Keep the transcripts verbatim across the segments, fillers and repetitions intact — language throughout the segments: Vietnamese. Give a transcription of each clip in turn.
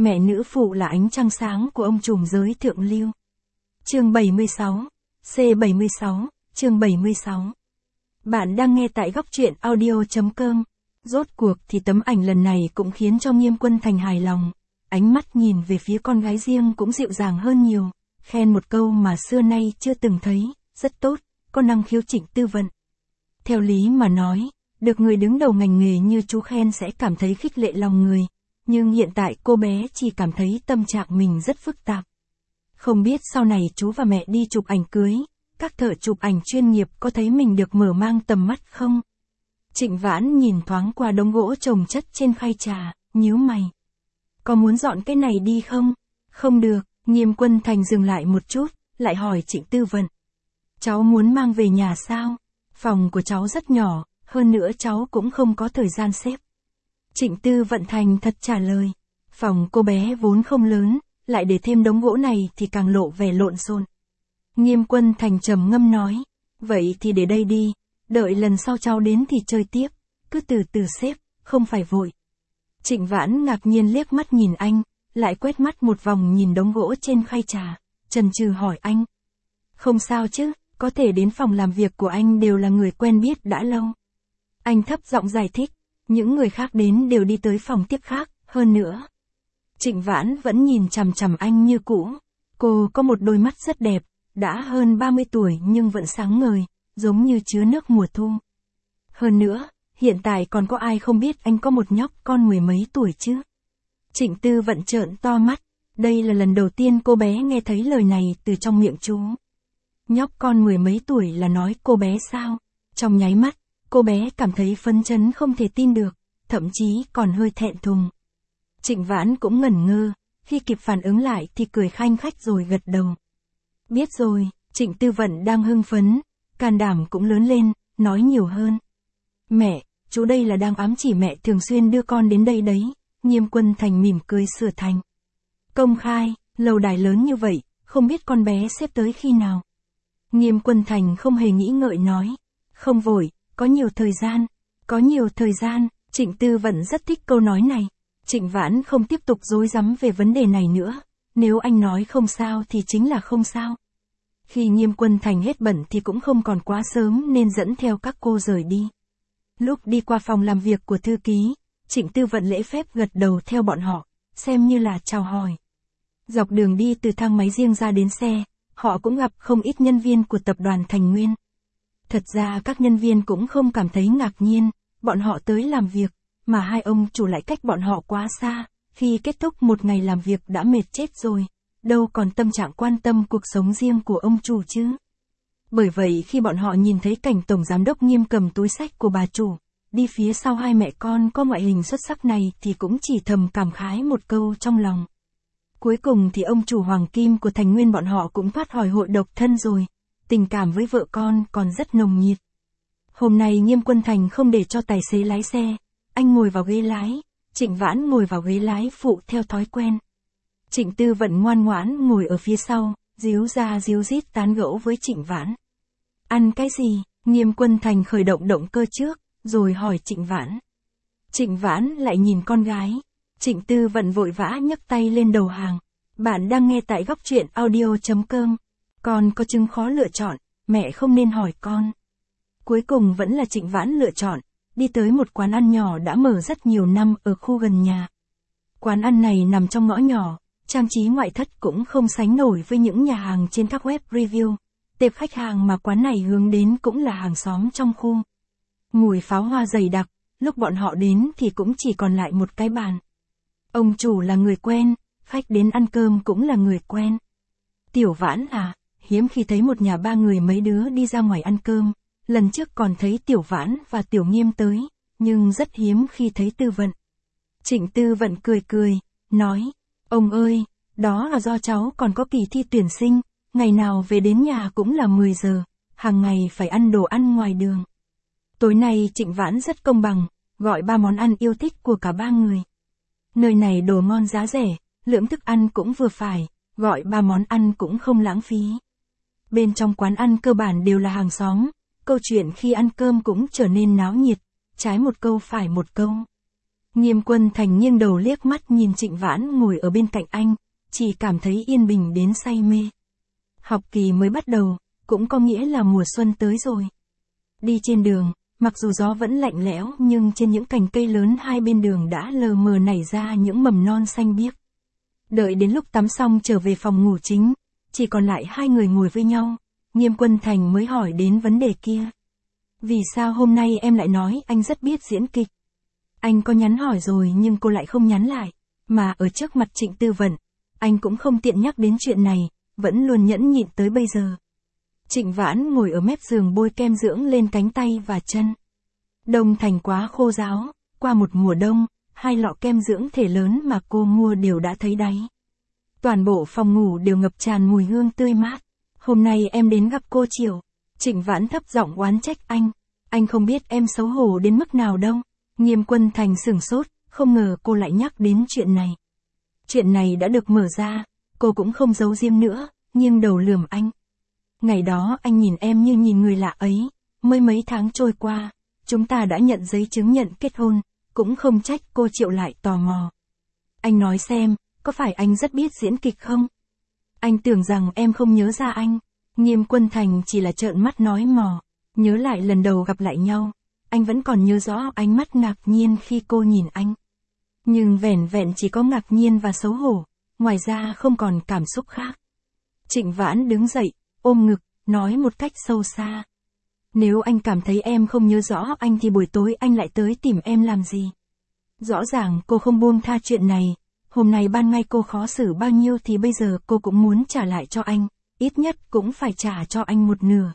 Mẹ nữ phụ là ánh trăng sáng của ông trùm giới thượng lưu. Chương bảy mươi sáu, C bảy mươi sáu, chương bảy mươi sáu. Bạn đang nghe tại góc truyện audio chấm com. Rốt cuộc thì tấm ảnh lần này cũng khiến cho Nghiêm Quân Thành hài lòng. Ánh mắt nhìn về phía con gái riêng cũng dịu dàng hơn nhiều, khen một câu mà xưa nay chưa từng thấy, rất tốt, có năng khiếu Trịnh Tư Vận. Theo lý mà nói, được người đứng đầu ngành nghề như chú khen sẽ cảm thấy khích lệ lòng người, nhưng hiện tại cô bé chỉ cảm thấy tâm trạng mình rất phức tạp. Không biết sau này chú và mẹ đi chụp ảnh cưới, các thợ chụp ảnh chuyên nghiệp có thấy mình được mở mang tầm mắt không? Trịnh Vãn nhìn thoáng qua đống gỗ chồng chất trên khay trà, nhíu mày. Có muốn dọn cái này đi không? Không được, Nghiêm Quân Thành dừng lại một chút, lại hỏi Trịnh Tư Vận. Cháu muốn mang về nhà sao? Phòng của cháu rất nhỏ, hơn nữa cháu cũng không có thời gian xếp. Trịnh Tư Vận thành thật trả lời. Phòng cô bé vốn không lớn, lại để thêm đống gỗ này thì càng lộ vẻ lộn xộn. Nghiêm Quân Thành trầm ngâm nói. Vậy thì để đây đi, đợi lần sau cháu đến thì chơi tiếp, cứ từ từ xếp, không phải vội. Trịnh Vãn ngạc nhiên liếc mắt nhìn anh, lại quét mắt một vòng nhìn đống gỗ trên khay trà, chần chừ hỏi anh. Không sao chứ, có thể đến phòng làm việc của anh đều là người quen biết đã lâu. Anh thấp giọng giải thích, những người khác đến đều đi tới phòng tiếp khác, hơn nữa. Trịnh Vãn vẫn nhìn chằm chằm anh như cũ. Cô có một đôi mắt rất đẹp, đã hơn ba mươi tuổi nhưng vẫn sáng ngời, giống như chứa nước mùa thu. Hơn nữa, hiện tại còn có ai không biết anh có một nhóc con mười mấy tuổi chứ? Trịnh Tư Vận trợn to mắt, đây là lần đầu tiên cô bé nghe thấy lời này từ trong miệng chú. Nhóc con mười mấy tuổi là nói cô bé sao? Trong nháy mắt, cô bé cảm thấy phấn chấn không thể tin được, thậm chí còn hơi thẹn thùng. Trịnh Vãn cũng ngẩn ngơ, khi kịp phản ứng lại thì cười khanh khách rồi gật đầu. Biết rồi, Trịnh Tư Vận đang hưng phấn, can đảm cũng lớn lên, nói nhiều hơn. Mẹ, chú đây là đang ám chỉ mẹ thường xuyên đưa con đến đây đấy, Nghiêm Quân Thành mỉm cười sửa thành. Công khai, lầu đài lớn như vậy, không biết con bé xếp tới khi nào. Nghiêm Quân Thành không hề nghĩ ngợi nói. Không vội, có nhiều thời gian, có nhiều thời gian, Trịnh Tư Vận rất thích câu nói này. Trịnh Vãn không tiếp tục rối rắm về vấn đề này nữa, nếu anh nói không sao thì chính là không sao. Khi Nghiêm Quân Thành hết bận thì cũng không còn quá sớm nên dẫn theo các cô rời đi. Lúc đi qua phòng làm việc của thư ký, Trịnh Tư Vận lễ phép gật đầu theo bọn họ, xem như là chào hỏi. Dọc đường đi từ thang máy riêng ra đến xe, họ cũng gặp không ít nhân viên của tập đoàn Thành Nguyên. Thật ra các nhân viên cũng không cảm thấy ngạc nhiên, bọn họ tới làm việc, mà hai ông chủ lại cách bọn họ quá xa, khi kết thúc một ngày làm việc đã mệt chết rồi, đâu còn tâm trạng quan tâm cuộc sống riêng của ông chủ chứ. Bởi vậy khi bọn họ nhìn thấy cảnh tổng giám đốc Nghiêm cầm túi xách của bà chủ, đi phía sau hai mẹ con có ngoại hình xuất sắc này thì cũng chỉ thầm cảm khái một câu trong lòng. Cuối cùng thì ông chủ Hoàng Kim của Thành Nguyên bọn họ cũng thoát khỏi hội độc thân rồi, tình cảm với vợ con còn rất nồng nhiệt. Hôm nay Nghiêm Quân Thành không để cho tài xế lái xe, anh ngồi vào ghế lái, Trịnh Vãn ngồi vào ghế lái phụ theo thói quen. Trịnh Tư Vận ngoan ngoãn ngồi ở phía sau, díu ra díu dít tán gẫu với Trịnh Vãn. Ăn cái gì? Nghiêm Quân Thành khởi động động cơ trước, rồi hỏi Trịnh Vãn. Trịnh Vãn lại nhìn con gái. Trịnh Tư Vận vội vã nhấc tay lên đầu hàng. Bạn đang nghe tại góc truyện audio chấm com. Con có chứng khó lựa chọn, mẹ không nên hỏi con. Cuối cùng vẫn là Trịnh Vãn lựa chọn, đi tới một quán ăn nhỏ đã mở rất nhiều năm ở khu gần nhà. Quán ăn này nằm trong ngõ nhỏ, trang trí ngoại thất cũng không sánh nổi với những nhà hàng trên các web review. Tệp khách hàng mà quán này hướng đến cũng là hàng xóm trong khu. Mùi pháo hoa dày đặc, lúc bọn họ đến thì cũng chỉ còn lại một cái bàn. Ông chủ là người quen, khách đến ăn cơm cũng là người quen. Tiểu Vãn à, hiếm khi thấy một nhà ba người mấy đứa đi ra ngoài ăn cơm, lần trước còn thấy Tiểu Vãn và Tiểu Nghiêm tới, nhưng rất hiếm khi thấy Tư Vận. Trịnh Tư Vận cười cười, nói, ông ơi, đó là do cháu còn có kỳ thi tuyển sinh, ngày nào về đến nhà cũng là mười giờ, hàng ngày phải ăn đồ ăn ngoài đường. Tối nay Trịnh Vãn rất công bằng, gọi ba món ăn yêu thích của cả ba người. Nơi này đồ ngon giá rẻ, lượng thức ăn cũng vừa phải, gọi ba món ăn cũng không lãng phí. Bên trong quán ăn cơ bản đều là hàng xóm, câu chuyện khi ăn cơm cũng trở nên náo nhiệt, trái một câu phải một câu. Nghiêm Quân Thành nghiêng đầu liếc mắt nhìn Trịnh Vãn ngồi ở bên cạnh anh, chỉ cảm thấy yên bình đến say mê. Học kỳ mới bắt đầu, cũng có nghĩa là mùa xuân tới rồi. Đi trên đường, mặc dù gió vẫn lạnh lẽo nhưng trên những cành cây lớn hai bên đường đã lờ mờ nảy ra những mầm non xanh biếc. Đợi đến lúc tắm xong trở về phòng ngủ chính, chỉ còn lại hai người ngồi với nhau, Nghiêm Quân Thành mới hỏi đến vấn đề kia. Vì sao hôm nay em lại nói anh rất biết diễn kịch? Anh có nhắn hỏi rồi nhưng cô lại không nhắn lại, mà ở trước mặt Trịnh Tư Vận, anh cũng không tiện nhắc đến chuyện này, vẫn luôn nhẫn nhịn tới bây giờ. Trịnh Vãn ngồi ở mép giường bôi kem dưỡng lên cánh tay và chân. Đông Thành quá khô ráo, qua một mùa đông, hai lọ kem dưỡng thể lớn mà cô mua đều đã thấy đáy. Toàn bộ phòng ngủ đều ngập tràn mùi hương tươi mát. Hôm nay em đến gặp cô chiều. Trịnh Vãn thấp giọng oán trách anh. Anh không biết em xấu hổ đến mức nào đâu. Nghiêm Quân Thành sửng sốt, không ngờ cô lại nhắc đến chuyện này. Chuyện này đã được mở ra, cô cũng không giấu giếm nữa, nghiêng đầu lườm anh. Ngày đó anh nhìn em như nhìn người lạ ấy, mới mấy tháng trôi qua, chúng ta đã nhận giấy chứng nhận kết hôn, cũng không trách cô Triệu lại tò mò. Anh nói xem, có phải anh rất biết diễn kịch không? Anh tưởng rằng em không nhớ ra anh. Nghiêm Quân Thành chỉ là trợn mắt nói mò, nhớ lại lần đầu gặp lại nhau, anh vẫn còn nhớ rõ ánh mắt ngạc nhiên khi cô nhìn anh. Nhưng vẻn vẹn chỉ có ngạc nhiên và xấu hổ, ngoài ra không còn cảm xúc khác. Trịnh Vãn đứng dậy, ôm ngực, nói một cách sâu xa. Nếu anh cảm thấy em không nhớ rõ anh thì buổi tối anh lại tới tìm em làm gì? Rõ ràng cô không buông tha chuyện này, hôm nay ban ngày cô khó xử bao nhiêu thì bây giờ cô cũng muốn trả lại cho anh, ít nhất cũng phải trả cho anh một nửa.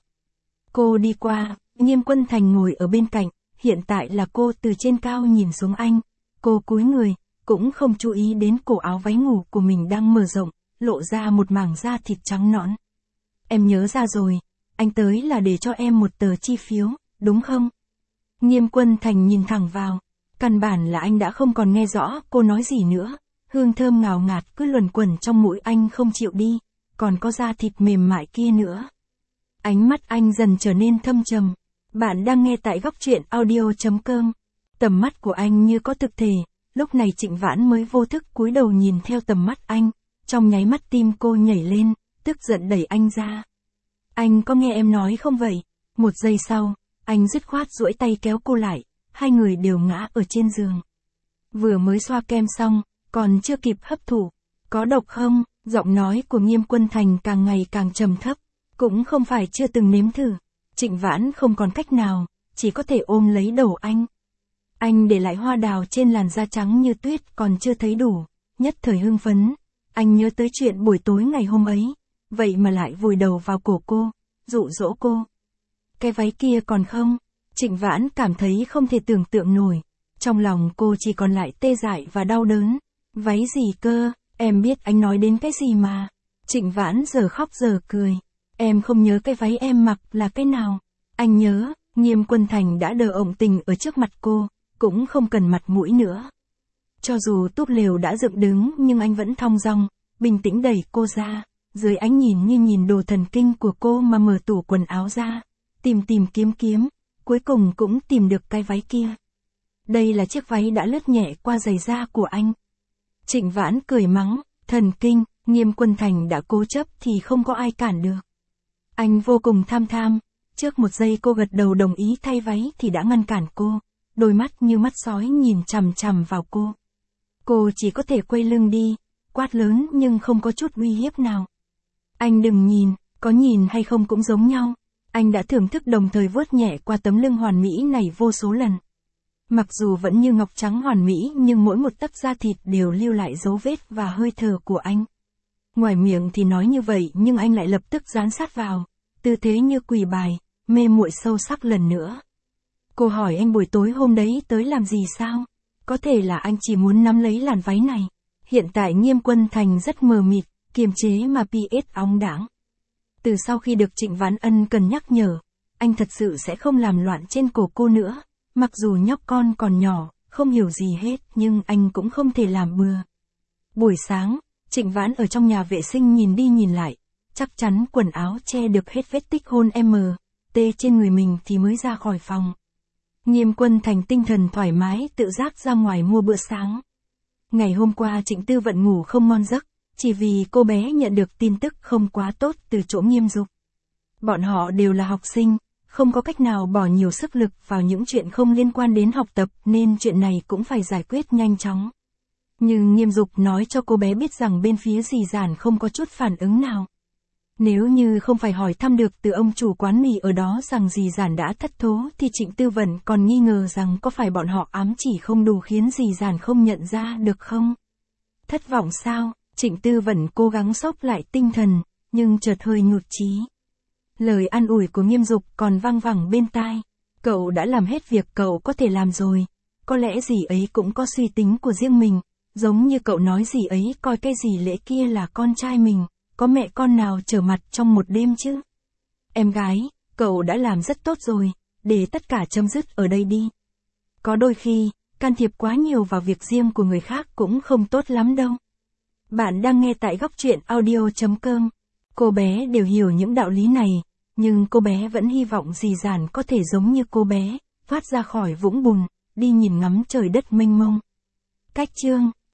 Cô đi qua, Nghiêm Quân Thành ngồi ở bên cạnh, hiện tại là cô từ trên cao nhìn xuống anh, cô cúi người, cũng không chú ý đến cổ áo váy ngủ của mình đang mở rộng, lộ ra một mảng da thịt trắng nõn. Em nhớ ra rồi, anh tới là để cho em một tờ chi phiếu, đúng không? Nghiêm Quân Thành nhìn thẳng vào, căn bản là anh đã không còn nghe rõ cô nói gì nữa, hương thơm ngào ngạt cứ luẩn quẩn trong mũi anh không chịu đi, còn có da thịt mềm mại kia nữa. Ánh mắt anh dần trở nên thâm trầm. Bạn đang nghe tại góc truyện audio chấm com. Tầm mắt của anh như có thực thể, lúc này Trịnh Vãn mới vô thức cúi đầu nhìn theo tầm mắt anh, trong nháy mắt tim cô nhảy lên, tức giận đẩy anh ra. Anh có nghe em nói không vậy? Một giây sau, anh dứt khoát duỗi tay kéo cô lại, hai người đều ngã ở trên giường. Vừa mới xoa kem xong, còn chưa kịp hấp thụ. Có độc không? Giọng nói của Nghiêm Quân Thành càng ngày càng trầm thấp, cũng không phải chưa từng nếm thử. Trịnh Vãn không còn cách nào, chỉ có thể ôm lấy đầu anh. Anh để lại hoa đào trên làn da trắng như tuyết còn chưa thấy đủ, nhất thời hưng phấn. Anh nhớ tới chuyện buổi tối ngày hôm ấy, vậy mà lại vùi đầu vào cổ cô, dụ dỗ cô. Cái váy kia còn không? Trịnh Vãn cảm thấy không thể tưởng tượng nổi, trong lòng cô chỉ còn lại tê dại và đau đớn. Váy gì cơ, em biết anh nói đến cái gì mà. Trịnh Vãn giờ khóc giờ cười. Em không nhớ cái váy em mặc là cái nào. Anh nhớ, Nghiêm Quân Thành đã đờ ổng tình ở trước mặt cô, cũng không cần mặt mũi nữa. Cho dù túp lều đã dựng đứng nhưng anh vẫn thong dong, bình tĩnh đẩy cô ra, dưới ánh nhìn như nhìn đồ thần kinh của cô mà mở tủ quần áo ra, tìm tìm kiếm kiếm, cuối cùng cũng tìm được cái váy kia. Đây là chiếc váy đã lướt nhẹ qua giày da của anh. Trịnh Vãn cười mắng, thần kinh, Nghiêm Quân Thành đã cố chấp thì không có ai cản được. Anh vô cùng tham tham, trước một giây cô gật đầu đồng ý thay váy thì đã ngăn cản cô, đôi mắt như mắt sói nhìn chằm chằm vào cô. Cô chỉ có thể quay lưng đi, quát lớn nhưng không có chút uy hiếp nào. Anh đừng nhìn, có nhìn hay không cũng giống nhau. Anh đã thưởng thức đồng thời vuốt nhẹ qua tấm lưng hoàn mỹ này vô số lần. Mặc dù vẫn như ngọc trắng hoàn mỹ nhưng mỗi một tấc da thịt đều lưu lại dấu vết và hơi thở của anh. Ngoài miệng thì nói như vậy nhưng anh lại lập tức dán sát vào, tư thế như quỳ bài, mê muội sâu sắc lần nữa. Cô hỏi anh buổi tối hôm đấy tới làm gì sao? Có thể là anh chỉ muốn nắm lấy làn váy này. Hiện tại Nghiêm Quân Thành rất mờ mịt, kiềm chế mà pi ết óng đãng. Từ sau khi được Trịnh Vãn ân cần nhắc nhở, anh thật sự sẽ không làm loạn trên cổ cô nữa. Mặc dù nhóc con còn nhỏ, không hiểu gì hết nhưng anh cũng không thể làm bừa. Buổi sáng, Trịnh Vãn ở trong nhà vệ sinh nhìn đi nhìn lại, chắc chắn quần áo che được hết vết tích hôn M, T trên người mình thì mới ra khỏi phòng. Nghiêm Quân Thành tinh thần thoải mái tự giác ra ngoài mua bữa sáng. Ngày hôm qua Trịnh Tư Vận ngủ không ngon giấc, chỉ vì cô bé nhận được tin tức không quá tốt từ chỗ Nghiêm Dục. Bọn họ đều là học sinh, không có cách nào bỏ nhiều sức lực vào những chuyện không liên quan đến học tập nên chuyện này cũng phải giải quyết nhanh chóng. Nhưng Nghiêm Dục nói cho cô bé biết rằng bên phía dì Giản không có chút phản ứng nào. Nếu như không phải hỏi thăm được từ ông chủ quán mì ở đó rằng dì Giản đã thất thố thì Trịnh Tư Vận còn nghi ngờ rằng có phải bọn họ ám chỉ không đủ khiến dì Giản không nhận ra được không? Thất vọng sao? Trịnh Tư Vận cố gắng xốc lại tinh thần, nhưng chợt hơi nhụt chí. Lời an ủi của Nghiêm Dục còn vang vẳng bên tai. Cậu đã làm hết việc cậu có thể làm rồi. Có lẽ dì ấy cũng có suy tính của riêng mình. Giống như cậu nói dì ấy coi cái dì Lễ kia là con trai mình. Có mẹ con nào trở mặt trong một đêm chứ? Em gái, cậu đã làm rất tốt rồi. Để tất cả chấm dứt ở đây đi. Có đôi khi, can thiệp quá nhiều vào việc riêng của người khác cũng không tốt lắm đâu. Bạn đang nghe tại góc truyện audio chấm com. Cô bé đều hiểu những đạo lý này, nhưng cô bé vẫn hy vọng dì Giản có thể giống như cô bé, thoát ra khỏi vũng bùn, đi nhìn ngắm trời đất mênh mông. Cách chương